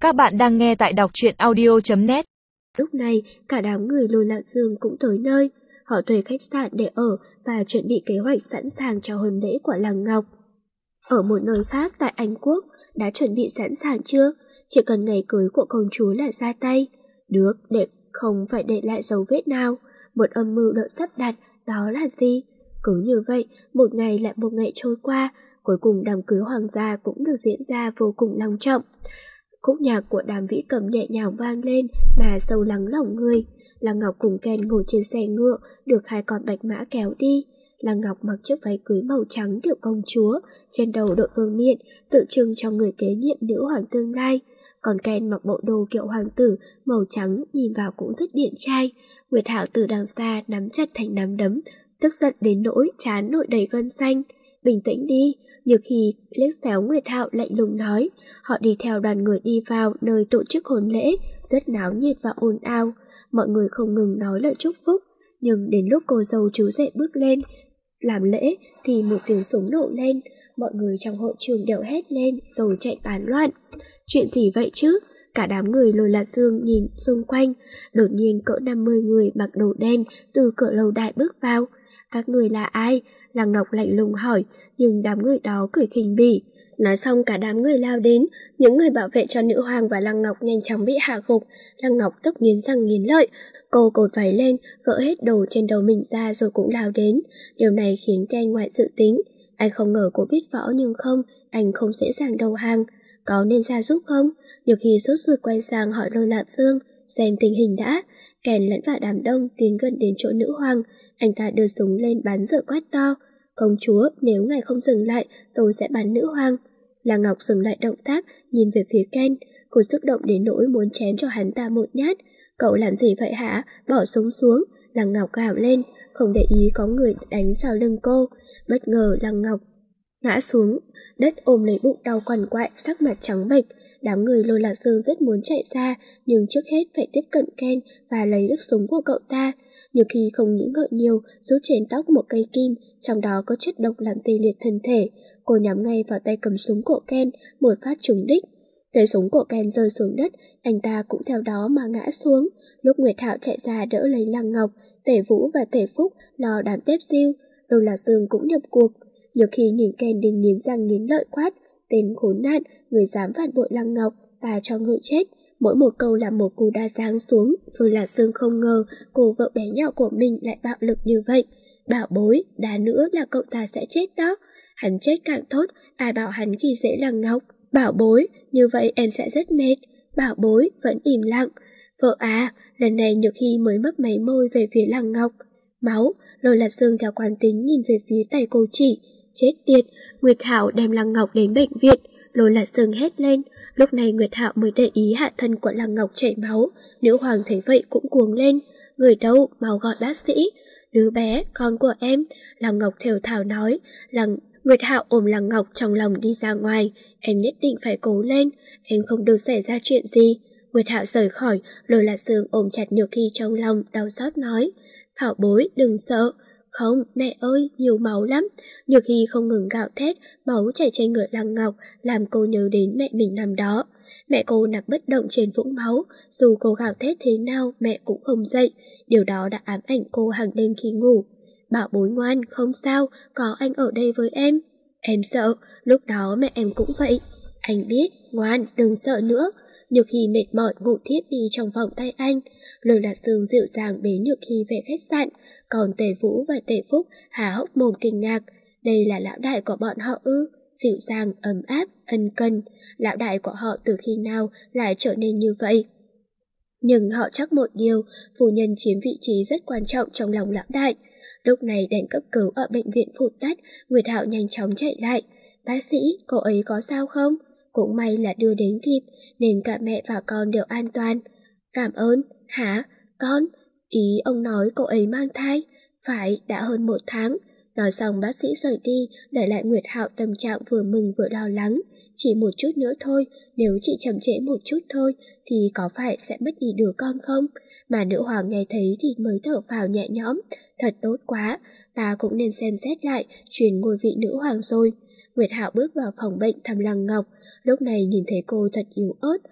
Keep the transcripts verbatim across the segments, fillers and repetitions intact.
Các bạn đang nghe tại đọc truyện audio chấm net. Lúc này, cả đám người Lôi Lạc Dương cũng tới nơi. Họ thuê khách sạn để ở và chuẩn bị kế hoạch sẵn sàng cho hôn lễ của làng Ngọc. Ở một nơi khác tại Anh Quốc, đã chuẩn bị sẵn sàng chưa? Chỉ cần ngày cưới của công chúa là ra tay. Được, để không phải để lại dấu vết nào. Một âm mưu đã sắp đặt, đó là gì? Cứ như vậy, một ngày lại một ngày trôi qua, cuối cùng đám cưới hoàng gia cũng được diễn ra vô cùng long trọng. Khúc nhạc của Đàm Vĩ Cầm nhẹ nhàng vang lên mà sâu lắng lòng người. Lăng Ngọc cùng Ken ngồi trên xe ngựa, được hai con bạch mã kéo đi. Lăng Ngọc mặc chiếc váy cưới màu trắng kiểu công chúa, trên đầu đội vương miện, tượng trưng cho người kế nhiệm nữ hoàng tương lai. Còn Ken mặc bộ đồ kiểu hoàng tử, màu trắng, nhìn vào cũng rất điển trai. Nguyệt Hạo từ đằng xa nắm chặt thành nắm đấm, tức giận đến nỗi trán nổi đầy gân xanh. Bình tĩnh đi, Nhược Hy liếc xéo Nguyệt Hạo lạnh lùng nói. Họ đi theo đoàn người đi vào nơi tổ chức hôn lễ, rất náo nhiệt và ồn ào. Mọi người không ngừng nói lời chúc phúc, nhưng đến lúc cô dâu chú rể bước lên làm lễ thì một tiếng súng nổ lên. Mọi người trong hội trường đều hét lên rồi chạy tán loạn. Chuyện gì vậy chứ? Cả đám người Lôi Lạc Dương nhìn xung quanh. Đột nhiên cỡ năm mươi người mặc đồ đen từ cửa lâu đài bước vào. Các người là ai? Lăng Ngọc lạnh lùng hỏi, nhưng đám người đó cười khinh bỉ. Nói xong cả đám người lao đến, những người bảo vệ cho nữ hoàng và Lăng Ngọc nhanh chóng bị hạ gục. Lăng Ngọc tức nghiến răng nghiến lợi, cô cột váy lên, gỡ hết đồ trên đầu mình ra rồi cũng lao đến. Điều này khiến Ken ngoại dự tính. Anh không ngờ cô biết võ nhưng không, anh không dễ dàng đầu hàng. Có nên ra giúp không? Nhược Hy sốt ruột quay sang hỏi Lôi Lạc Dương, xem tình hình đã. Ken lẫn vào đám đông tiến gần đến chỗ nữ hoàng. Anh ta đưa súng lên bắn rồi quát to. Công chúa, nếu ngài không dừng lại, tôi sẽ bắn nữ hoàng. Lăng Ngọc dừng lại động tác, nhìn về phía Ken. Cô xúc động đến nỗi muốn chém cho hắn ta một nhát. Cậu làm gì vậy hả? Bỏ súng xuống. Lăng Ngọc gào lên, không để ý có người đánh sau lưng cô. Bất ngờ Lăng Ngọc ngã xuống đất ôm lấy bụng đau quằn quại, sắc mặt trắng bệch. Đám người Lôi Lạc Dương rất muốn chạy ra, nhưng trước hết phải tiếp cận Ken và lấy được súng của cậu ta. Nhiều khi không nghĩ ngợi nhiều, rút trên tóc một cây kim, trong đó có chất độc làm tê liệt thân thể. Cô nhắm ngay vào tay cầm súng của Ken, một phát trúng đích. Cây súng của Ken rơi xuống đất, anh ta cũng theo đó mà ngã xuống. Lúc Nguyệt Hạo chạy ra đỡ lấy Lăng Ngọc, Tể Vũ và Tể Phúc lo đám tép siêu, Lôi Lạc Dương cũng nhập cuộc. Nhiều khi nhìn Ken định nghiến răng nghiến lợi quát, tên khốn nạn, người dám phản bội Lăng Ngọc, ta cho người chết. Mỗi một câu là một cú đá giáng xuống. Lôi Lạc Dương không ngờ cô vợ bé nhỏ của mình lại bạo lực như vậy. Bảo bối, đá nữa là cậu ta sẽ chết đó. Hắn chết càng tốt, ai bảo hắn khi dễ Lăng Ngọc. Bảo bối, như vậy em sẽ rất mệt. Bảo bối vẫn im lặng. Vợ à, lần này Nhược Hy mới mấp máy môi về phía Lăng Ngọc. Máu. Lôi Lạc Dương theo quán tính nhìn về phía tay cô chỉ. Chết tiệt, Nguyệt Hạo đem Lăng Ngọc đến bệnh viện. Lôi Lạc Dương hét lên. Lúc này Nguyệt Hạo mới để ý hạ thân của Lăng Ngọc chảy máu. Nữ hoàng thấy vậy cũng cuồng lên. Người đâu, mau gọi bác sĩ. Đứa bé, con của em. Lăng Ngọc thều thào nói. Lăng Nguyệt Hạo ôm Lăng Ngọc trong lòng đi ra ngoài. Em nhất định phải cố lên, em không được xảy ra chuyện gì. Nguyệt Hạo rời khỏi. Lôi Lạc Dương ôm chặt Nhược Hy trong lòng, đau xót nói. Bảo bối, đừng sợ. Không, mẹ ơi, nhiều máu lắm. Nhược Hy không ngừng gào thét, máu chảy trên người Lăng Ngọc, làm cô nhớ đến mẹ mình năm đó. Mẹ cô nằm bất động trên vũng máu, dù cô gào thét thế nào mẹ cũng không dậy. Điều đó đã ám ảnh cô hàng đêm khi ngủ. Bảo bối ngoan, không sao, có anh ở đây với em. Em sợ, lúc đó mẹ em cũng vậy. Anh biết, ngoan, đừng sợ nữa. Nhược Hy mệt mỏi ngủ thiếp đi trong vòng tay anh. Lôi Lạc Dương dịu dàng bế Nhược Hy về khách sạn. Còn Tề Vũ và Tề Phúc há hốc mồm kinh ngạc. Đây là lão đại của bọn họ ư? Dịu dàng, ấm áp, ân cần. Lão đại của họ từ khi nào lại trở nên như vậy? Nhưng họ chắc một điều, phu nhân chiếm vị trí rất quan trọng trong lòng lão đại. Lúc này đèn cấp cứu ở bệnh viện phụt tắt, Nguyệt Hạo nhanh chóng chạy lại. Bác sĩ, cô ấy có sao không? Cũng may là đưa đến kịp, nên cả mẹ và con đều an toàn. Cảm ơn. Hả? Con? Ý ông nói cô ấy mang thai. Phải, đã hơn một tháng. Nói xong bác sĩ rời đi, để lại Nguyệt Hạo tâm trạng vừa mừng vừa lo lắng. Chỉ một chút nữa thôi, nếu chị chậm trễ một chút thôi, thì có phải sẽ mất đi đứa con không? Mà nữ hoàng nghe thấy thì mới thở phào nhẹ nhõm. Thật tốt quá, ta cũng nên xem xét lại truyền ngôi vị nữ hoàng rồi. Nguyệt Hạo bước vào phòng bệnh thăm Lăng Ngọc. Lúc này nhìn thấy cô thật yếu ớt,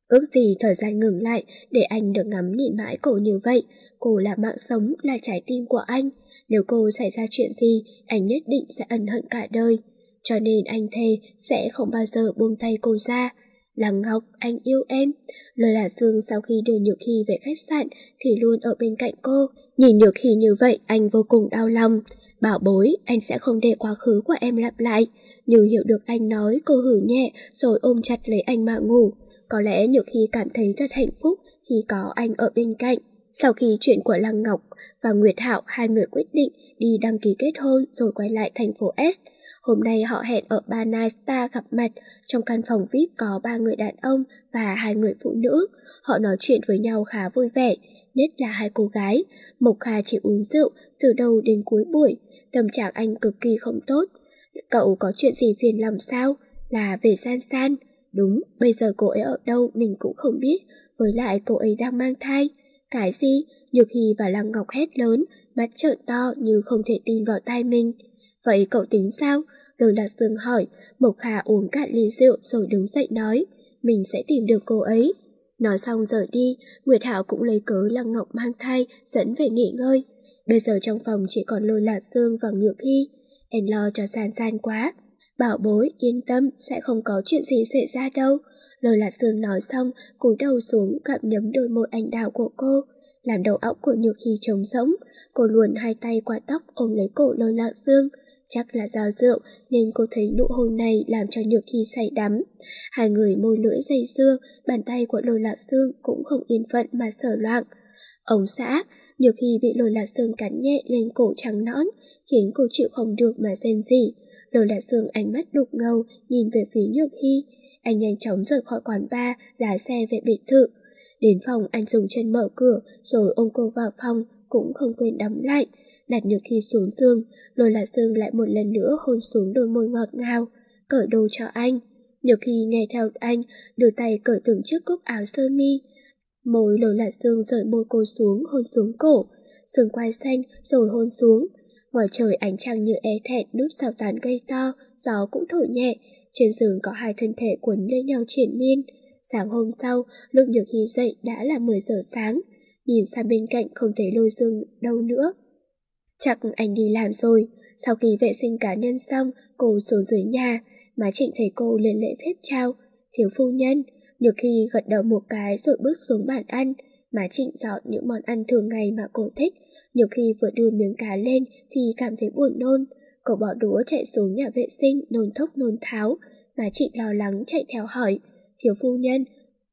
Ước gì thời gian ngừng lại để anh được ngắm nhìn mãi cô như vậy. Cô là mạng sống, là trái tim của anh. Nếu cô xảy ra chuyện gì, anh nhất định sẽ ân hận cả đời. Cho nên anh thề sẽ không bao giờ buông tay cô ra. Lăng Ngọc, anh yêu em. Lôi Lạc Dương sau khi đưa Nhược Hy về khách sạn thì luôn ở bên cạnh cô. Nhìn Nhược Hy như vậy anh vô cùng đau lòng. Bảo bối, anh sẽ không để quá khứ của em lặp lại. Như hiểu được anh nói, cô hử nhẹ rồi ôm chặt lấy anh mà ngủ. Có lẽ Nhược Hy cảm thấy thật hạnh phúc khi có anh ở bên cạnh. Sau khi chuyện của Lăng Ngọc và Nguyệt Hạo, hai người quyết định đi đăng ký kết hôn rồi quay lại thành phố S. Hôm nay họ hẹn ở Ba Night Star gặp mặt. Trong căn phòng vi ai pi có ba người đàn ông và hai người phụ nữ. Họ nói chuyện với nhau khá vui vẻ, nhất là hai cô gái. Mộc Kha chỉ uống rượu từ đầu đến cuối buổi, tâm trạng anh cực kỳ không tốt. Cậu có chuyện gì phiền lòng sao? Là về San San. Đúng, bây giờ cô ấy ở đâu mình cũng không biết, với lại cô ấy đang mang thai. Cái gì? Nhược Hy và Lăng Ngọc hét lớn, mắt trợn to như không thể tin vào tai mình. Vậy cậu tính sao? Lôi Lạc Dương hỏi. Mộc Kha uống cạn ly rượu rồi đứng dậy nói, mình sẽ tìm được cô ấy. Nói xong rời đi, Nguyệt Hạo cũng lấy cớ Lăng Ngọc mang thai dẫn về nghỉ ngơi. Bây giờ trong phòng chỉ còn Lôi Lạc Dương và Nhược Hy. Em lo cho San San quá. Bảo bối, yên tâm, sẽ không có chuyện gì xảy ra đâu. Lôi Lạc Dương nói xong, cúi đầu xuống gặm nhấm đôi môi anh đào của cô, làm đầu óc của Nhược Hy trống rỗng. Cô luồn hai tay qua tóc ôm lấy cổ Lôi Lạc Dương. Chắc là do rượu nên cô thấy nụ hôn này làm cho Nhược Hy say đắm. Hai người môi lưỡi dây dưa, bàn tay của Lôi Lạc Dương cũng không yên phận mà sờ loạn. Ông xã, Nhược Hy bị Lôi Lạc Dương cắn nhẹ lên cổ trắng nõn, khiến cô chịu không được mà rên rỉ. Lôi Lạc Dương ánh mắt đục ngầu nhìn về phía Nhược Hy. Anh nhanh chóng rời khỏi quán bar, lái xe về biệt thự. Đến phòng anh dùng chân mở cửa rồi ôm cô vào phòng, cũng không quên đóng lại. Đặt Nhược Hy xuống giường, Lôi Lạc Dương lại một lần nữa hôn xuống đôi môi ngọt ngào, cởi đồ cho anh. Nhược Hy nghe theo anh, đưa tay cởi từng chiếc cúc áo sơ mi. Môi Lôi Lạc Dương rời môi cô xuống, hôn xuống cổ, sườn quai xanh rồi hôn xuống. Ngoài trời ánh trăng như é thẹn núp sau tán cây to, gió cũng thổi nhẹ. Trên giường có hai thân thể quấn lên nhau triền miên. Sáng hôm sau, lúc Nhược Hy dậy đã là mười giờ sáng. Nhìn sang bên cạnh không thấy Lôi Dương đâu nữa. Chắc anh đi làm rồi. Sau khi vệ sinh cá nhân xong, cô xuống dưới nhà. Má Trịnh thấy cô liền lễ phép chào. Thiếu phu nhân. Nhược Hy gật đầu một cái rồi bước xuống bàn ăn. Má Trịnh dọn những món ăn thường ngày mà cô thích. Nhược Hy vừa đưa miếng cá lên thì cảm thấy buồn nôn. Cậu bỏ đũa chạy xuống nhà vệ sinh, nôn thốc nôn tháo. Má Trịnh lo lắng chạy theo hỏi, thiếu phu nhân,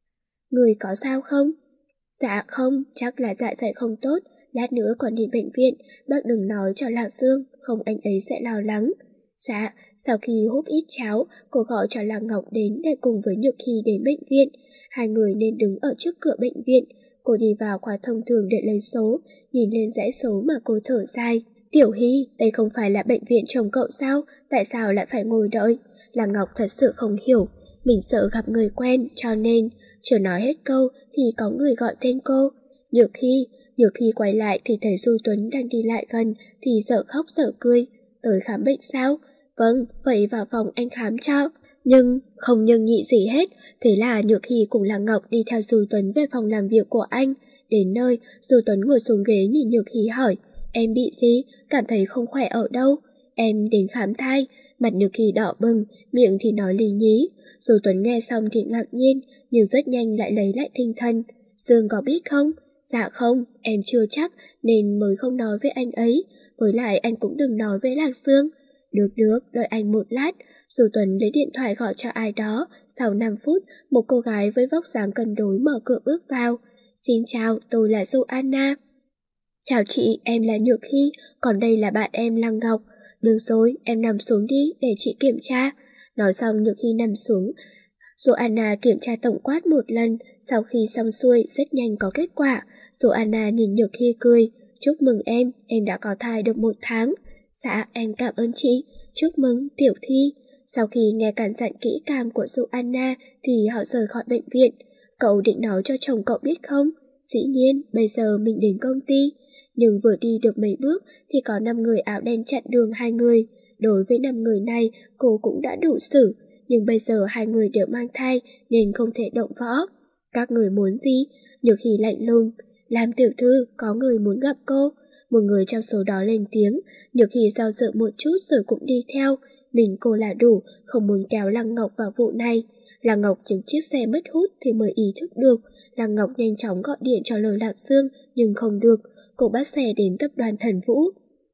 người có sao không? Dạ không, chắc là dạ dày không tốt, lát nữa còn đi bệnh viện, bác đừng nói cho Lạc Dương, không anh ấy sẽ lo lắng. Dạ, sau khi húp ít cháo, cô gọi cho Lạc Ngọc đến để cùng với Nhược Hy đến bệnh viện. Hai người nên đứng ở trước cửa bệnh viện. Cô đi vào khoa thông thường để lấy số, nhìn lên dãy số mà cô thở dài. Tiểu Hy, đây không phải là bệnh viện chồng cậu sao? Tại sao lại phải ngồi đợi? Lạc Ngọc thật sự không hiểu. Mình sợ gặp người quen, cho nên chưa nói hết câu thì có người gọi tên cô. Nhược Hy. Nhược Hy quay lại thì thấy Du Tuấn đang đi lại gần thì dở khóc dở cười. Tới khám bệnh sao? Vâng, vậy vào phòng anh khám cho. Nhưng, không nhưng nhị gì hết. Thế là Nhược Hy cùng Lạc Ngọc đi theo Du Tuấn về phòng làm việc của anh. Đến nơi, Du Tuấn ngồi xuống ghế nhìn Nhược Hy hỏi, em bị gì? Cảm thấy không khỏe ở đâu? Em đến khám thai. Mặt Nhược Hy đỏ bừng, miệng thì nói lì nhí. Du Tuấn nghe xong thì ngạc nhiên, nhưng rất nhanh lại lấy lại tinh thần. Dương có biết không? Dạ không, em chưa chắc nên mới không nói với anh ấy. Với lại anh cũng đừng nói với Lạc Dương. Được được, đợi anh một lát. Du Tuấn lấy điện thoại gọi cho ai đó. Sau năm phút, một cô gái với vóc dáng cân đối mở cửa bước vào. Xin chào, tôi là Joanna. Chào chị, em là Nhược Hy, còn đây là bạn em Lăng Ngọc. Được rồi, em nằm xuống đi để chị kiểm tra. Nói xong Nhược Hy nằm xuống. Joanna kiểm tra tổng quát một lần, sau khi xong xuôi rất nhanh có kết quả. Joanna nhìn Nhược Hy cười, chúc mừng em, em đã có thai được một tháng. Dạ, em cảm ơn chị, chúc mừng Tiểu Thi. Sau khi nghe cản dặn kỹ càng của Joanna thì họ rời khỏi bệnh viện. Cậu định nói cho chồng cậu biết không? Dĩ nhiên, bây giờ mình đến công ty. Nhưng vừa đi được mấy bước thì có năm người áo đen chặn đường hai người. Đối với năm người này, cô cũng đã đủ xử, nhưng bây giờ hai người đều mang thai nên không thể động võ. Các người muốn gì? Nhược Hy lạnh lùng. Làm tiểu thư, có người muốn gặp cô. Một người trong số đó lên tiếng. Nhược Hy do dự một chút rồi cũng đi theo. Mình cô là đủ, không muốn kéo Lăng Ngọc vào vụ này. Lăng Ngọc chứng chiếc xe mất hút thì mới ý thức được. Lăng Ngọc nhanh chóng gọi điện cho Lôi Lạc Dương, nhưng không được. Cô bắt xe đến tập đoàn Thần Vũ.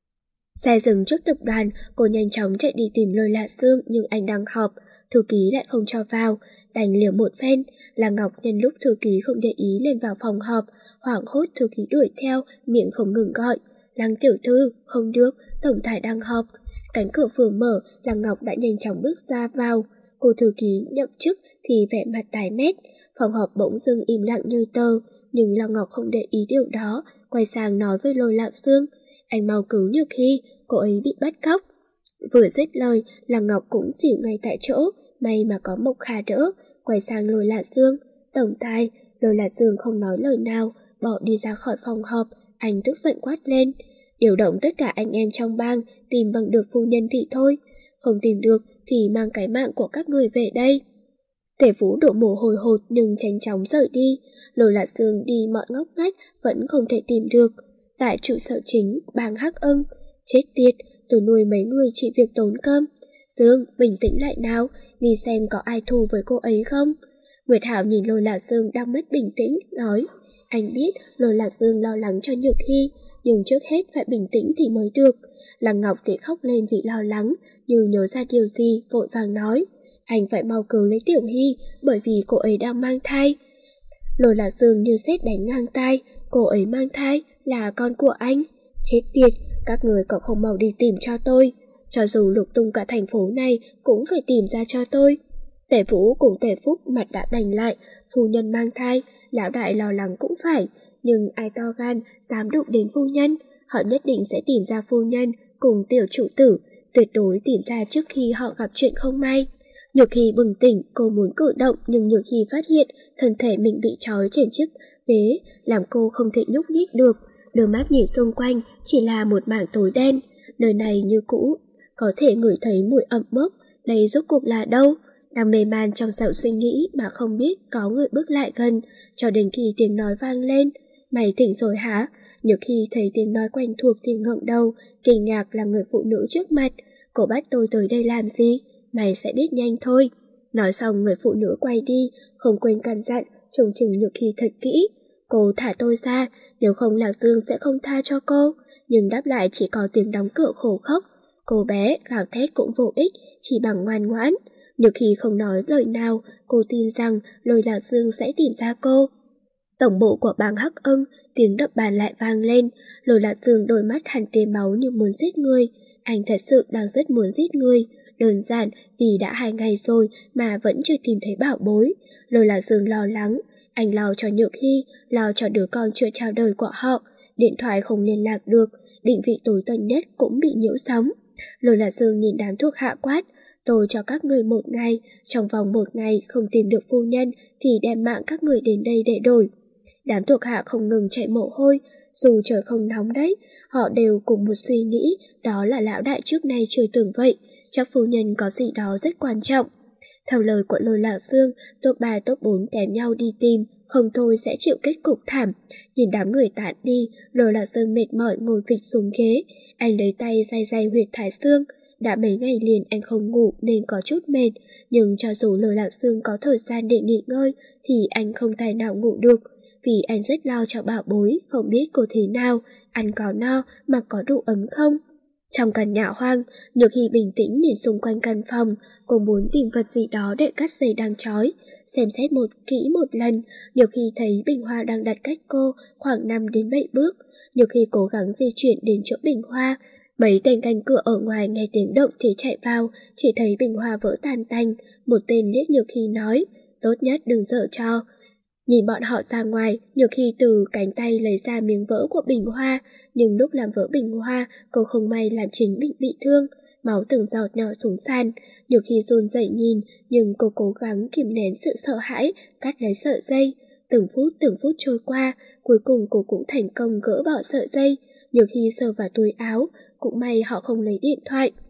Xe dừng trước tập đoàn, cô nhanh chóng chạy đi tìm Lôi Lạc Dương, nhưng anh đang họp. Thư ký lại không cho vào, đành liều một phen. Lăng Ngọc nhân lúc thư ký không để ý lên vào phòng họp, hoảng hốt thư ký đuổi theo, miệng không ngừng gọi. Lăng tiểu thư, không được, tổng tài đang họp. Cánh cửa vừa mở, Lăng Ngọc đã nhanh chóng bước ra vào. Cô thư ký nhậm chức thì vẻ mặt tái mét. Phòng họp bỗng dưng im lặng như tờ, nhưng Lăng Ngọc không để ý điều đó, quay sang nói với Lôi Lạc Dương. Anh mau cứu Nhược Hy, cô ấy bị bắt cóc. Vừa dứt lời, Lăng Ngọc cũng xỉu ngay tại chỗ, may mà có Mộc Khả đỡ, quay sang Lôi Lạc Dương. Tổng tài, Lôi Lạc Dương không nói lời nào, bỏ đi ra khỏi phòng họp, anh tức giận quát lên. Điều động tất cả anh em trong bang, tìm bằng được phu nhân thị thôi. Không tìm được thì mang cái mạng của các người về đây. Tể Vũ đổ mồ hôi hột nhưng nhanh chóng rời đi. Lôi Lạc Dương đi mọi ngóc ngách vẫn không thể tìm được. Tại trụ sở chính, bang Hắc Ưng. Chết tiệt, tôi nuôi mấy người chỉ việc tốn cơm. Dương, bình tĩnh lại nào, đi xem có ai thù với cô ấy không. Nguyệt Hảo nhìn Lôi Lạc Dương đang mất bình tĩnh, nói. Anh biết Lôi Lạc Dương lo lắng cho Nhược Hy, nhưng trước hết phải bình tĩnh thì mới được. Lăng Ngọc để khóc lên vì lo lắng, như nhớ ra điều gì, vội vàng nói. Anh phải mau cứu lấy Tiểu Hy, bởi vì cô ấy đang mang thai. Lôi Lạc Dương như sét đánh ngang tai, cô ấy mang thai, là con của anh. Chết tiệt, các người còn không mau đi tìm cho tôi. Cho dù lục tung cả thành phố này cũng phải tìm ra cho tôi. Tể Vũ cùng Tể Phúc mặt đã đành lại, phu nhân mang thai, lão đại lo lắng cũng phải. Nhưng ai to gan dám đụng đến phu nhân, họ nhất định sẽ tìm ra phu nhân cùng tiểu trụ tử, tuyệt đối tìm ra trước khi họ gặp chuyện không may. Nhược Hy bừng tỉnh, cô muốn cử động nhưng Nhược Hy phát hiện thân thể mình bị trói trên chiếc ghế, làm cô không thể nhúc nhích được. Đưa mắt nhìn xung quanh chỉ là một mảng tối đen, nơi này như cũ, có thể ngửi thấy mùi ẩm mốc, đây rốt cuộc là đâu? Đang mê man trong dạo suy nghĩ mà không biết có người bước lại gần, cho đến khi tiếng nói vang lên. Mày tỉnh rồi hả? Nhược Hy thấy tiếng nói quen thuộc thì ngẩng đầu, kinh ngạc là người phụ nữ trước mặt. Cô bắt tôi tới đây làm gì? Mày sẽ biết nhanh thôi. Nói xong người phụ nữ quay đi, không quên căn dặn, trông chừng Nhược Hy thật kỹ. Cô thả tôi ra, nếu không Lạc Dương sẽ không tha cho cô. Nhưng đáp lại chỉ có tiếng đóng cửa khổ khóc. Cô bé gào thét cũng vô ích, chỉ bằng ngoan ngoãn. Nhược Hy không nói lời nào, cô tin rằng Lôi Lạc Dương sẽ tìm ra cô. Tổng bộ của bang Hắc Ưng, tiếng đập bàn lại vang lên. Lôi Lạc Dương đôi mắt hằn tia máu như muốn giết người. Anh thật sự đang rất muốn giết người. Đơn giản vì đã hai ngày rồi mà vẫn chưa tìm thấy bảo bối. Lôi Lạc Dương lo lắng. Anh lo cho Nhược Hy, lo cho đứa con chưa chào đời của họ. Điện thoại không liên lạc được, định vị tối tân nhất cũng bị nhiễu sóng. Lôi Lạc Dương nhìn đám thuộc hạ quát. Tôi cho các người một ngày, trong vòng một ngày không tìm được phu nhân thì đem mạng các người đến đây để đổi. Đám thuộc hạ không ngừng chạy mồ hôi, dù trời không nóng đấy, họ đều cùng một suy nghĩ, đó là lão đại trước nay chưa từng vậy, chắc phu nhân có gì đó rất quan trọng. Theo lời của Lôi Lạc Dương, top ba top bốn kèm nhau đi tìm, không thôi sẽ chịu kết cục thảm. Nhìn đám người tản đi, Lôi Lạc Dương mệt mỏi ngồi phịch xuống ghế, anh lấy tay day day huyệt thái xương. Đã mấy ngày liền anh không ngủ nên có chút mệt, nhưng cho dù Lôi Lạc Dương có thời gian để nghỉ ngơi thì anh không tài nào ngủ được, vì anh rất lo cho bảo bối, không biết cô thế nào, ăn có no mà có đủ ấm không. Trong căn nhà hoang, Nhược Hy bình tĩnh nhìn xung quanh căn phòng, cô muốn tìm vật gì đó để cắt dây đang trói. Xem xét một kỹ một lần, Nhược Hy thấy bình hoa đang đặt cách cô khoảng năm đến bảy bước. Nhược Hy cố gắng di chuyển đến chỗ bình hoa. Mấy tên canh cửa ở ngoài nghe tiếng động thì chạy vào, chỉ thấy bình hoa vỡ tan tành. Một tên liếc Nhược Hy nói, tốt nhất đừng giở trò. Nhìn bọn họ ra ngoài, Nhược Hy từ cánh tay lấy ra miếng vỡ của bình hoa, nhưng lúc làm vỡ bình hoa, cô không may làm chính mình bị thương, máu từng giọt nhỏ xuống sàn. Nhược Hy run rẩy nhìn, nhưng cô cố gắng kìm nén sự sợ hãi, cắt lấy sợi dây. Từng phút từng phút trôi qua, cuối cùng cô cũng thành công gỡ bỏ sợi dây. Nhược Hy sờ vào túi áo, cũng may họ không lấy điện thoại.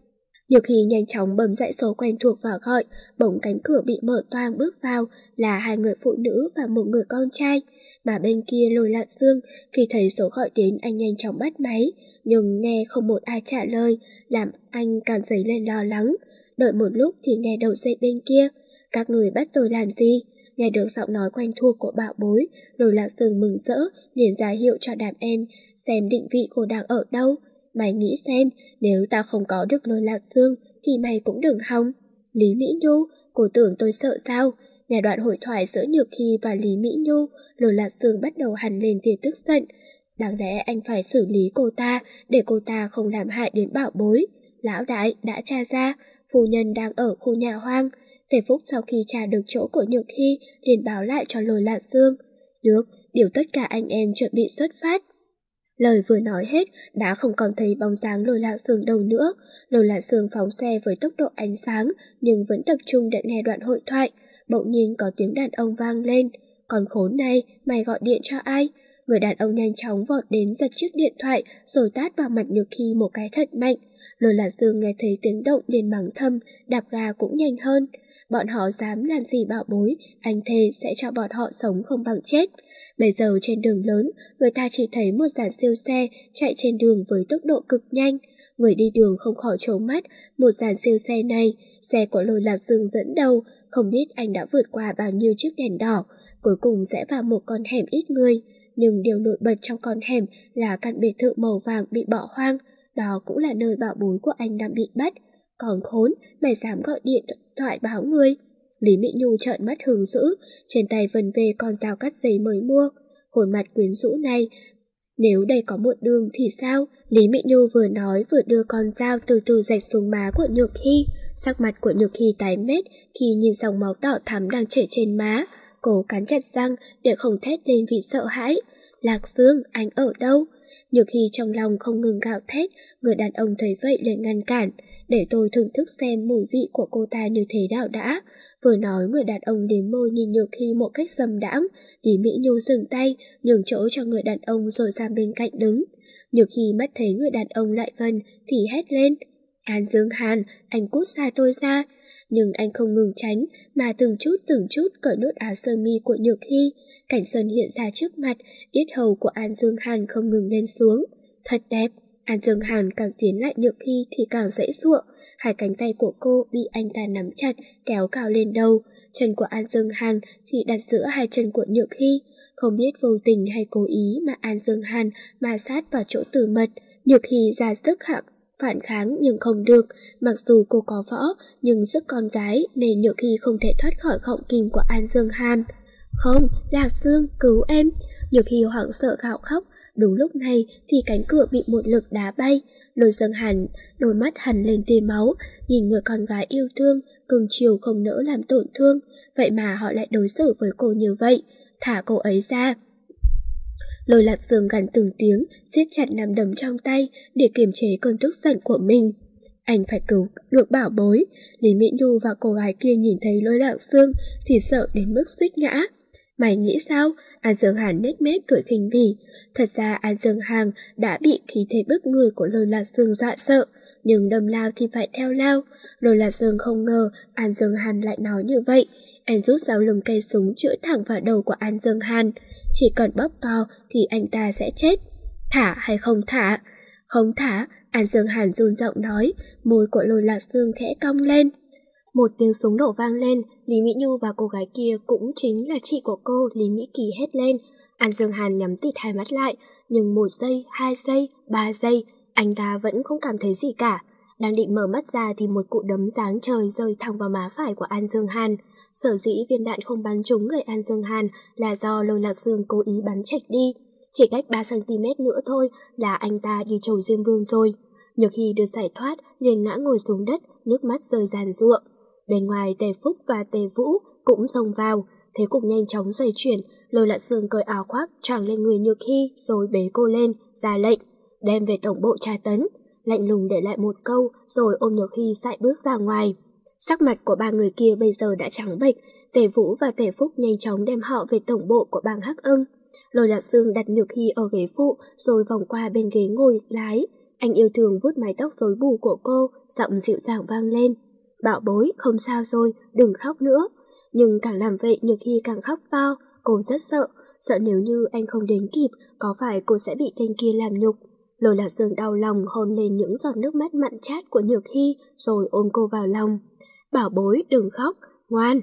Nhược Hy nhanh chóng bấm dãy số quen thuộc và gọi, bỗng cánh cửa bị mở toang, bước vào là hai người phụ nữ và một người con trai. Mà bên kia Lôi Lạc Dương, khi thấy số gọi đến anh nhanh chóng bắt máy, nhưng nghe không một ai trả lời, làm anh càng dấy lên lo lắng. Đợi một lúc thì nghe đầu dây bên kia, các người bắt tôi làm gì? Nghe được giọng nói quen thuộc của Bảo Bối, Lôi Lạc Dương mừng rỡ, liền ra hiệu cho đàn em xem định vị cô đang ở đâu. Mày nghĩ xem, nếu tao không có được Lôi Lạc Dương thì mày cũng đừng hòng. Lý Mỹ Nhu, cô tưởng tôi sợ sao? Nghe đoạn hội thoại giữa Nhược Hy và Lý Mỹ Nhu, Lôi Lạc Dương bắt đầu hằn lên tia tức giận. Đáng lẽ anh phải xử lý cô ta, để cô ta không làm hại đến Bảo Bối. Lão đại đã tra ra, phu nhân đang ở khu nhà hoang. Tề Phúc sau khi tra được chỗ của Nhược Hy liền báo lại cho Lôi Lạc Dương. Được, điều tất cả anh em chuẩn bị xuất phát. Lời vừa nói hết, đã không còn thấy bóng dáng Lôi Lạc Dương đâu nữa. Lôi Lạc Dương phóng xe với tốc độ ánh sáng, nhưng vẫn tập trung để nghe đoạn hội thoại. Bỗng nhiên có tiếng đàn ông vang lên. Còn khốn này, mày gọi điện cho ai? Người đàn ông nhanh chóng vọt đến giật chiếc điện thoại, rồi tát vào mặt Nhược Hy một cái thật mạnh. Lôi Lạc Dương nghe thấy tiếng động liền mắng thầm, đạp ga cũng nhanh hơn. Bọn họ dám làm gì Bảo Bối, anh thề sẽ cho bọn họ sống không bằng chết. Bây giờ trên đường lớn, người ta chỉ thấy một dàn siêu xe chạy trên đường với tốc độ cực nhanh. Người đi đường không khỏi trố mắt, một dàn siêu xe này, xe của Lôi Lạc Dương dẫn đầu, không biết anh đã vượt qua bao nhiêu chiếc đèn đỏ, cuối cùng sẽ vào một con hẻm ít người. Nhưng điều nổi bật trong con hẻm là căn biệt thự màu vàng bị bỏ hoang, đó cũng là nơi Bảo Bối của anh đang bị bắt. Còn khốn, mày dám gọi điện thoại báo người? Lý Mỹ Nhu trợn mắt hừng dữ, trên tay vần về con dao cắt giấy mới mua. Khuôn mặt quyến rũ này, nếu đây có một đường thì sao? Lý Mỹ Nhu vừa nói vừa đưa con dao từ từ rạch xuống má của Nhược Hy. Sắc mặt của Nhược Hy tái mét khi nhìn dòng máu đỏ thắm đang chảy trên má. Cô cắn chặt răng để không thét lên vì sợ hãi. Lạc Dương, anh ở đâu? Nhược Hy trong lòng không ngừng gào thét. Người đàn ông thấy vậy liền ngăn cản. Để tôi thưởng thức xem mùi vị của cô ta như thế nào đã. Vừa nói, người đàn ông liếm môi nhìn Nhược Hy một cách dâm đãng. Lý Mỹ Nhu dừng tay, nhường chỗ cho người đàn ông rồi sang bên cạnh đứng. Nhược Hy mắt thấy người đàn ông lại gần thì hét lên. An Dương Hàn, anh cút xa tôi ra. Nhưng anh không ngừng tránh mà từng chút từng chút cởi nút áo sơ mi của Nhược Hy. Cảnh xuân hiện ra trước mặt, yết hầu của An Dương Hàn không ngừng lên xuống. Thật đẹp. An Dương Hàn càng tiến lại Nhược Hy thì càng dãy giụa. Hai cánh tay của cô bị anh ta nắm chặt, kéo cao lên đầu. Chân của An Dương Hàn thì đặt giữa hai chân của Nhược Hy. Không biết vô tình hay cố ý mà An Dương Hàn ma sát vào chỗ tử mật. Nhược Hy ra sức hạng phản kháng nhưng không được. Mặc dù cô có võ, nhưng sức con gái nên Nhược Hy không thể thoát khỏi gọng kìm của An Dương Hàn. Không, Lạc Dương, cứu em. Nhược Hy hoảng sợ gào khóc. Đúng lúc này thì cánh cửa bị một lực đá bay. Lôi Dương Hàn đôi mắt hằn lên tia máu, nhìn người con gái yêu thương, cưng chiều không nỡ làm tổn thương. Vậy mà họ lại đối xử với cô như vậy. Thả cô ấy ra. Lôi Lạc Dương gằn từng tiếng, siết chặt nắm đấm trong tay để kiềm chế cơn tức giận của mình. Anh phải cứu được Bảo Bối. Lý Mỹ Nhu và cô gái kia nhìn thấy Lôi Lạc Dương thì sợ đến mức suýt ngã. Mày nghĩ sao? An Dương Hàn nhếch mép cười khinh bỉ. Thật ra An Dương Hàn đã bị khí thế bức người của Lôi Lạc Dương dọa sợ, nhưng đâm lao thì phải theo lao. Lôi Lạc Dương không ngờ An Dương Hàn lại nói như vậy. Anh rút sau lưng cây súng chĩa thẳng vào đầu của An Dương Hàn. Chỉ cần bóp cò thì anh ta sẽ chết. Thả hay không thả? Không thả. An Dương Hàn run giọng nói. Môi của Lôi Lạc Dương khẽ cong lên. Một tiếng súng nổ vang lên. Lý Mỹ Nhu và cô gái kia cũng chính là chị của cô, Lý Mỹ Kỳ, hét lên. An Dương Hàn nhắm tịt hai mắt lại, nhưng một giây, hai giây, ba giây, anh ta vẫn không cảm thấy gì cả. Đang định mở mắt ra thì một cụ đấm giáng trời rơi thẳng vào má phải của An Dương Hàn. Sở dĩ viên đạn không bắn trúng người An Dương Hàn là do Lôi Lạc Dương cố ý bắn chệch đi. Chỉ cách ba xăng ti mét nữa thôi là anh ta đi chầu Diêm Vương rồi. Nhược Hy được giải thoát liền ngã ngồi xuống đất, nước mắt rơi ràn rụa. Bên ngoài Tề Phúc và Tề Vũ cũng xông vào. Thế cục nhanh chóng xoay chuyển. Lôi Lạc Dương cởi áo khoác choàng lên người Nhược Hy rồi bế cô lên, ra lệnh đem về tổng bộ tra tấn. Lạnh lùng để lại một câu rồi ôm Nhược Hy sải bước ra ngoài. Sắc mặt của ba người kia bây giờ đã trắng bệch. Tề Vũ và Tề Phúc nhanh chóng đem họ về tổng bộ của bang Hắc Ưng. Lôi Lạc Dương đặt Nhược Hy ở ghế phụ rồi vòng qua bên ghế ngồi lái. anh yêu thương vuốt mái tóc rối bù của cô, giọng dịu dàng vang lên. Bảo bối, không sao rồi, đừng khóc nữa. Nhưng càng làm vậy Nhược Hy càng khóc to, cô rất sợ, sợ nếu như anh không đến kịp, có phải cô sẽ bị tên kia làm nhục. Lôi Lạc Dương đau lòng hôn lên những giọt nước mắt mặn chát của Nhược Hy rồi ôm cô vào lòng. Bảo bối, đừng khóc, ngoan.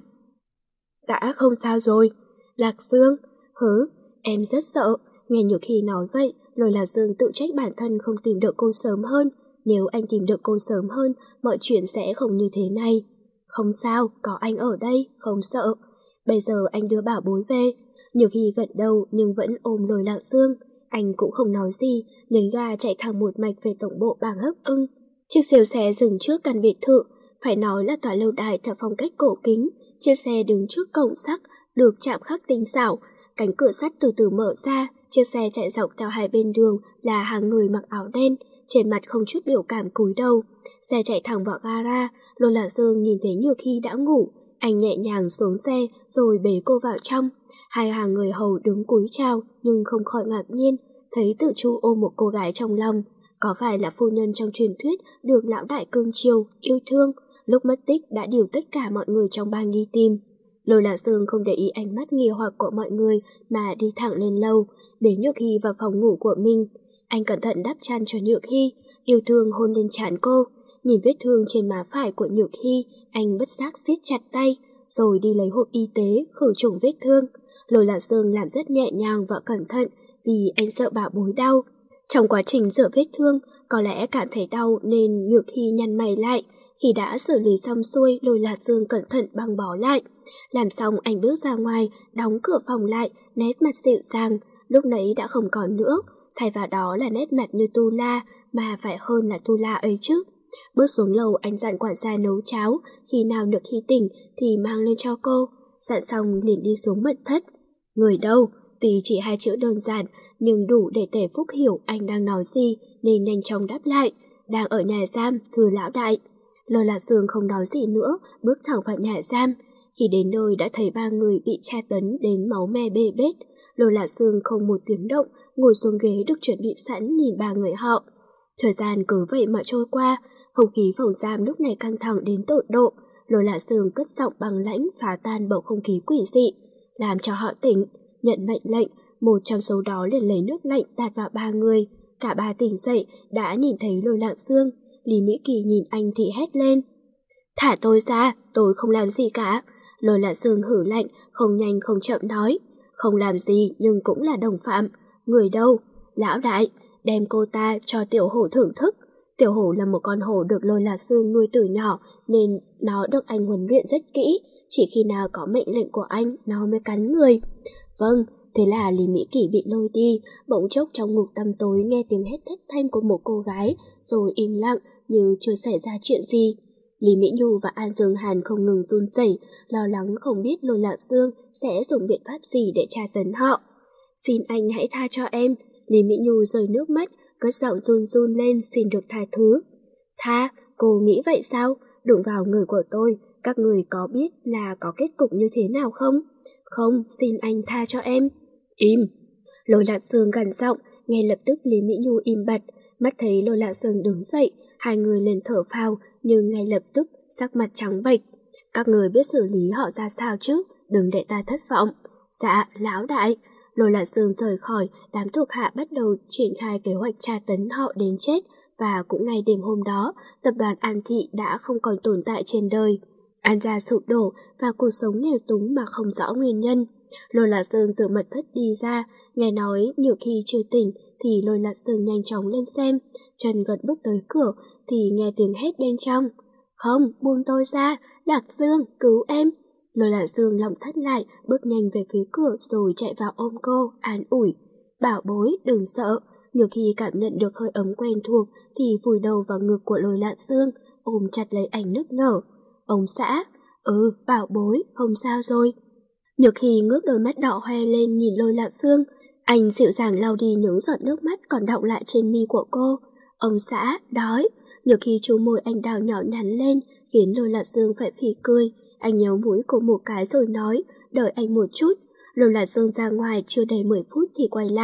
Đã không sao rồi. Lạc Dương, hứ, em rất sợ. Nghe Nhược Hy nói vậy, Lôi Lạc Dương tự trách bản thân không tìm được cô sớm hơn. Nếu anh tìm được cô sớm hơn, mọi chuyện sẽ không như thế này. Không sao, có anh ở đây, không sợ. Bây giờ anh đưa bảo bối về. Nhược Hy gật đầu nhưng vẫn ôm Lôi Lạc Dương. Anh cũng không nói gì, nhấn ga chạy thẳng một mạch về tổng bộ bang Hấp Ưng. Chiếc siêu xe dừng trước căn biệt thự, phải nói là tòa lâu đài theo phong cách cổ kính. Chiếc xe đứng trước cổng sắt, được chạm khắc tinh xảo. Cánh cửa sắt từ từ mở ra, chiếc xe chạy dọc theo hai bên đường là hàng người mặc áo đen, trên mặt không chút biểu cảm cúi đầu. Xe chạy thẳng vào gara, Lôi Lạc Dương nhìn thấy Nhược Hy đã ngủ, anh nhẹ nhàng xuống xe rồi bế cô vào trong. Hai hàng người hầu đứng cúi chào nhưng không khỏi ngạc nhiên, thấy Tử Chu ôm một cô gái trong lòng. Có phải là phu nhân trong truyền thuyết được lão đại cưng chiều, yêu thương, lúc mất tích đã điều tất cả mọi người trong bang đi tìm. Lôi Lạc Dương không để ý ánh mắt nghi hoặc của mọi người mà đi thẳng lên lầu, bế Nhược Hy vào phòng ngủ của mình. Anh cẩn thận đắp chăn cho Nhược Hy, yêu thương hôn lên trán cô. Nhìn vết thương trên má phải của Nhược Hy, anh bất giác siết chặt tay, rồi đi lấy hộp y tế khử trùng vết thương. Lôi Lạc Dương làm rất nhẹ nhàng và cẩn thận vì anh sợ bảo bối đau. Trong quá trình rửa vết thương, có lẽ cảm thấy đau nên Nhược Hy nhăn mày lại. Khi đã xử lý xong xuôi, Lôi Lạc Dương cẩn thận băng bó lại. Làm xong anh bước ra ngoài, đóng cửa phòng lại, nét mặt dịu dàng, lúc nãy đã không còn nữa. Thay vào đó là nét mặt như Tu La, mà phải hơn là Tu La ấy chứ. Bước xuống lầu anh dặn quản gia nấu cháo, khi nào Nhược Hy tỉnh thì mang lên cho cô. Dặn xong liền đi xuống mật thất. Người đâu? Tuy chỉ hai chữ đơn giản, nhưng đủ để Tề Phúc hiểu anh đang nói gì, nên nhanh chóng đáp lại. Đang ở nhà giam, thưa lão đại. Lôi Lạc Dương không nói gì nữa, bước thẳng vào nhà giam. Khi đến nơi đã thấy ba người bị tra tấn đến máu me bê bết. Lôi Lạc Dương không một tiếng động, ngồi xuống ghế được chuẩn bị sẵn nhìn ba người họ. Thời gian cứ vậy mà trôi qua, không khí phòng giam lúc này căng thẳng đến tột độ. Lôi Lạc Dương cất giọng bằng lãnh phá tan bầu không khí quỷ dị, làm cho họ tỉnh. Nhận mệnh lệnh, một trong số đó liền lấy nước lạnh tạt vào ba người. Cả ba tỉnh dậy đã nhìn thấy Lôi Lạc Dương. Lý Mỹ Kỳ nhìn anh thì hét lên. Thả tôi ra, tôi không làm gì cả. Lôi Lạc Dương hử lạnh, không nhanh không chậm nói. Không làm gì nhưng cũng là đồng phạm. Người đâu? Lão đại, đem cô ta cho Tiểu Hổ thưởng thức. Tiểu Hổ là một con hổ được Lôi Lạc Dương nuôi từ nhỏ nên nó được anh huấn luyện rất kỹ. Chỉ khi nào có mệnh lệnh của anh nó mới cắn người. Vâng, thế là Lý Mỹ Kỳ bị lôi đi. Bỗng chốc trong ngục tăm tối nghe tiếng hét thất thanh của một cô gái, rồi im lặng như chưa xảy ra chuyện gì. Lý Mỹ Nhu và An Dương Hàn không ngừng run rẩy, lo lắng không biết Lôi Lạc Dương sẽ dùng biện pháp gì để tra tấn họ. Xin anh hãy tha cho em. Lý Mỹ Nhu rơi nước mắt, cất giọng run run lên xin được tha thứ. Tha? Cô nghĩ vậy sao? Đụng vào người của tôi, các người có biết là có kết cục như thế nào không? Không, xin anh tha cho em. Im! Lôi Lạc Dương gằn giọng, ngay lập tức Lý Mỹ Nhu im bặt, mắt thấy Lôi Lạc Dương đứng dậy, hai người liền thở phào nhưng ngay lập tức sắc mặt trắng bệch. Các người biết xử lý họ ra sao chứ, đừng để ta thất vọng. Dạ, lão đại. Lôi Lạc Dương rời khỏi, đám thuộc hạ bắt đầu triển khai kế hoạch tra tấn họ đến chết, và cũng ngay đêm hôm đó, tập đoàn An Thị đã không còn tồn tại trên đời. An gia sụp đổ và cuộc sống nghèo túng mà không rõ nguyên nhân. Lôi Lạc Dương từ mật thất đi ra, nghe nói Nhược Hy chưa tỉnh thì Lôi Lạc Dương nhanh chóng lên xem. Chân gật bước tới cửa thì nghe tiếng hét bên trong. Không, buông tôi ra, Lạc Dương, cứu em. Lôi Lạc Dương lòng thắt lại, bước nhanh về phía cửa rồi chạy vào ôm cô, an ủi. Bảo bối, đừng sợ. Nhược Hy cảm nhận được hơi ấm quen thuộc thì vùi đầu vào ngực của Lôi Lạc Dương, ôm chặt lấy anh nức nở. Ông xã, ừ, bảo bối, không sao rồi. Nhược Hy ngước đôi mắt đỏ hoe lên nhìn Lôi Lạc Dương. Anh dịu dàng lau đi những giọt nước mắt còn đọng lại trên mi của cô. Ông xã, đói. Nhược Hy chú môi anh đào nhỏ nhắn lên, khiến Lôi Lạc Dương phải phì cười. Anh nhéo mũi cô một cái rồi nói, đợi anh một chút. Lôi Lạc Dương ra ngoài chưa đầy mười phút thì quay lại.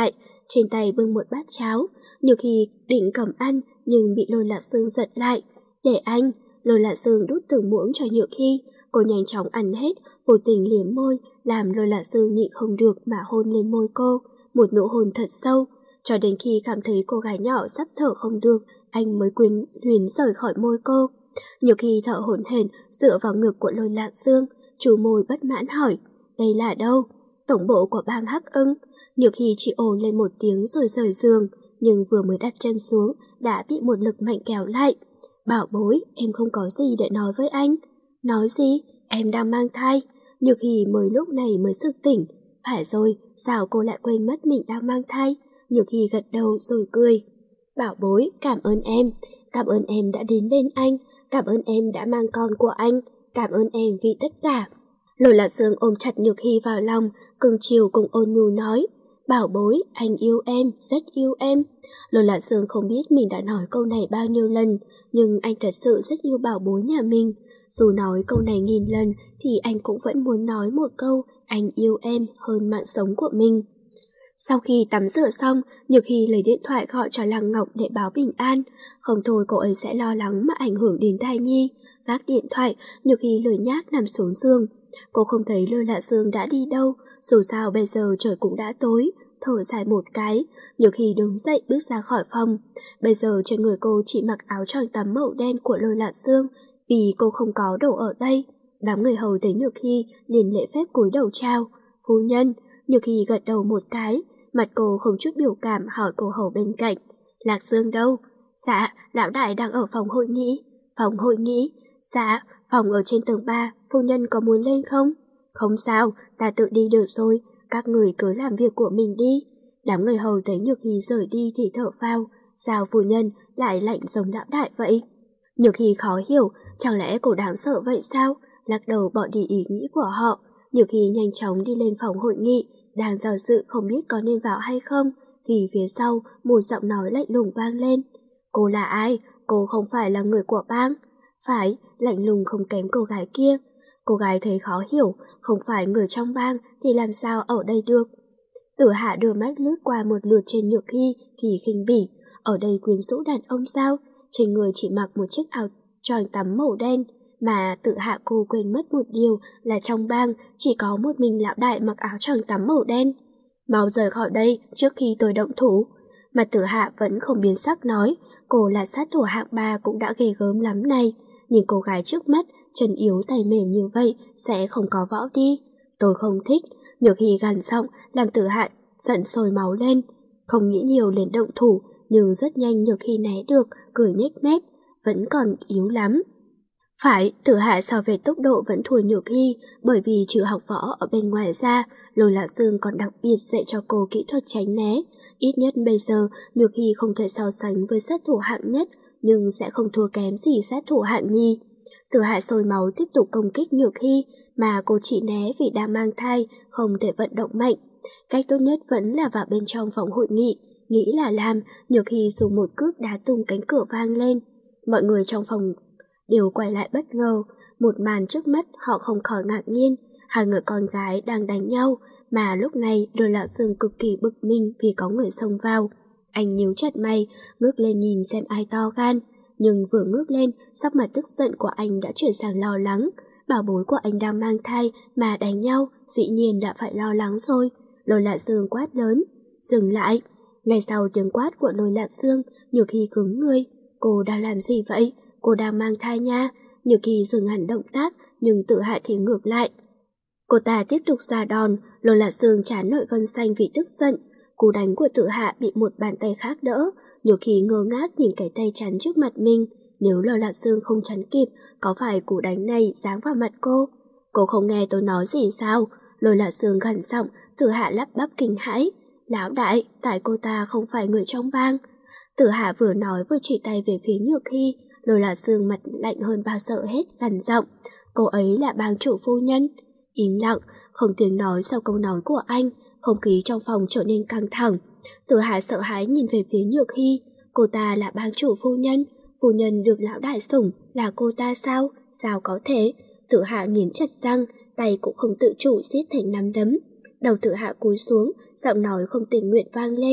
trên tay bưng một bát cháo. Nhiều khi định cầm ăn nhưng bị Lôi Lạc Dương giật lại. Để anh, Lôi Lạc Dương đút từng muỗng cho Nhược Hy. Cô nhanh chóng ăn hết, vô tình liếm môi, làm Lôi Lạc Dương nhịn không được mà hôn lên môi cô, một nụ hôn thật sâu. Cho đến khi cảm thấy cô gái nhỏ sắp thở không được, anh mới quyến luyến rời khỏi môi cô. Nhược Hy thở hổn hển dựa vào ngực của Lôi Lạc Dương, chú môi bất mãn hỏi, đây là đâu? Tổng bộ của bang Hắc Ưng. Nhược Hy chỉ ồ lên một tiếng rồi rời giường, nhưng vừa mới đặt chân xuống đã bị một lực mạnh kéo lại. Bảo bối, em không có gì để nói với anh. Nói gì? Em đang mang thai. Nhược Hy mới lúc này mới sực tỉnh. Phải rồi, sao cô lại quên mất mình đang mang thai? Nhược Hy gật đầu rồi cười. Bảo bối, cảm ơn em. Cảm ơn em đã đến bên anh. Cảm ơn em đã mang con của anh. Cảm ơn em vì tất cả. Lôi Lạc Dương ôm chặt Nhược Hy vào lòng, cưng chiều cùng ôn nhu nói. Bảo bối, anh yêu em, rất yêu em. Lôi Lạc Dương không biết mình đã nói câu này bao nhiêu lần, nhưng anh thật sự rất yêu bảo bối nhà mình. Dù nói câu này nghìn lần thì anh cũng vẫn muốn nói một câu anh yêu em hơn mạng sống của mình. Sau khi tắm rửa xong, Nhược Hy lấy điện thoại gọi cho Lăng Ngọc để báo bình an. Không thôi cô ấy sẽ lo lắng mà ảnh hưởng đến thai nhi. Gác điện thoại, Nhược Hy lười nhác nằm xuống giường. Cô không thấy Lôi Lạc Dương đã đi đâu, dù sao bây giờ trời cũng đã tối. Thở dài một cái, Nhược Hy đứng dậy bước ra khỏi phòng. Bây giờ trên người cô chỉ mặc áo choàng tắm màu đen của Lôi Lạc Dương, vì cô không có đồ ở đây. Đám người hầu thấy Nhược Hy liền lễ phép cúi đầu chào. Phu nhân. Nhược Hy gật đầu một cái, mặt cô không chút biểu cảm hỏi cô hầu bên cạnh. Lạc Dương đâu? Dạ, lão đại đang ở phòng hội nghị. Phòng hội nghị? Dạ, phòng ở trên tầng ba, phu nhân có muốn lên không? Không sao, ta tự đi được rồi, các người cứ làm việc của mình đi. Đám người hầu thấy Nhược Hy rời đi thì thở phào, sao phu nhân lại lạnh giống lão đại vậy? Nhược Hy khó hiểu, chẳng lẽ cô đáng sợ vậy sao? Lắc đầu bỏ đi ý nghĩ của họ. Nhược Hy nhanh chóng đi lên phòng hội nghị, đang do dự không biết có nên vào hay không, thì phía sau một giọng nói lạnh lùng vang lên. Cô là ai? Cô không phải là người của bang. Phải, lạnh lùng không kém cô gái kia. Cô gái thấy khó hiểu, không phải người trong bang thì làm sao ở đây được. Tử Hạ đưa mắt lướt qua một lượt trên Nhược Hy thì khinh bỉ. Ở đây quyến rũ đàn ông sao? Trên người chỉ mặc một chiếc áo choàng tắm màu đen. Mà Tử Hạ cô quên mất một điều là trong bang chỉ có một mình lão đại mặc áo choàng tắm màu đen. Mau rời khỏi đây trước khi tôi động thủ. Mà Tử Hạ vẫn không biến sắc nói, cô là sát thủ hạng ba cũng đã ghê gớm lắm này. Nhưng cô gái trước mắt, chân yếu tay mềm như vậy sẽ không có võ đi. Tôi không thích. Nhược Hy gằn giọng làm Tử Hạ giận sôi máu lên. Không nghĩ nhiều lên động thủ, nhưng rất nhanh Nhược Hy né được, cười nhếch mép, vẫn còn yếu lắm. Phải, Tử Hạ so về tốc độ vẫn thua Nhược Hy, bởi vì trừ học võ ở bên ngoài ra, Lôi Lạc Dương còn đặc biệt dạy cho cô kỹ thuật tránh né. Ít nhất bây giờ, Nhược Hy không thể so sánh với sát thủ hạng nhất, nhưng sẽ không thua kém gì sát thủ hạng nhì. Tử Hạ sôi máu tiếp tục công kích Nhược Hy, mà cô chỉ né vì đang mang thai, không thể vận động mạnh. Cách tốt nhất vẫn là vào bên trong phòng hội nghị, nghĩ là làm. Nhược Hy dùng một cước đá tung cánh cửa vang lên. Mọi người trong phòng đều quay lại bất ngờ, một màn trước mắt họ không khỏi ngạc nhiên. Hai người con gái đang đánh nhau, mà lúc này Lôi Lạc Dương cực kỳ bực mình vì có người xông vào. Anh nhíu chặt mày, ngước lên nhìn xem ai to gan, nhưng vừa ngước lên, sắc mặt tức giận của anh đã chuyển sang lo lắng. Bảo bối của anh đang mang thai mà đánh nhau, dĩ nhiên đã phải lo lắng rồi. Lôi Lạc Dương quát lớn, dừng lại. Ngay sau tiếng quát của Lôi Lạc Dương, Nhược Hy cứng người. Cô đang làm gì vậy? Cô đang mang thai nha. Nhược Hy dừng hẳn động tác, nhưng Tử Hạ thì ngược lại. Cô ta tiếp tục ra đòn. Lôi Lạc Dương trán nổi gân xanh vì tức giận. Cú đánh của Tử Hạ bị một bàn tay khác đỡ. Nhược Hy ngơ ngác nhìn cái tay chắn trước mặt mình. Nếu Lôi Lạc Dương không chắn kịp, có phải cú đánh này giáng vào mặt cô? Cô không nghe tôi nói gì sao? Lôi Lạc Dương gằn giọng. Tử Hạ lắp bắp kinh hãi. Lão đại, tại cô ta không phải người trong bang. Tử Hạ vừa nói vừa chỉ tay về phía Nhược Hy. Lôi Lạc Dương mặt lạnh hơn bao giờ hết, gằn giọng. Cô ấy là bang chủ phu nhân. Im lặng, không tiếng nói sau câu nói của anh. Không khí trong phòng trở nên căng thẳng. Tử Hạ sợ hãi nhìn về phía Nhược Hy. Cô ta là bang chủ phu nhân. Phu nhân được lão đại sủng là cô ta sao? Sao có thể? Tử Hạ nghiến chặt răng, tay cũng không tự chủ siết thành nắm đấm. Đầu Tử Hạ cúi xuống, giọng nói không tình nguyện vang lên.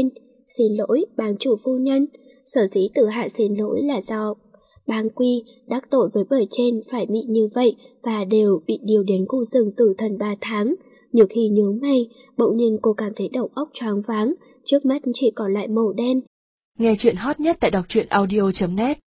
xin lỗi bang chủ phu nhân. Sở dĩ Tử Hạ xin lỗi là do bang Quy đắc tội với bề trên phải bị như vậy và đều bị điều đến khu rừng tử thần ba tháng. Nhiều khi nhớ may, bỗng nhiên cô cảm thấy đầu óc choáng váng, trước mắt chỉ còn lại màu đen. Nghe chuyện hot nhất tại đọc truyện audio chấm net.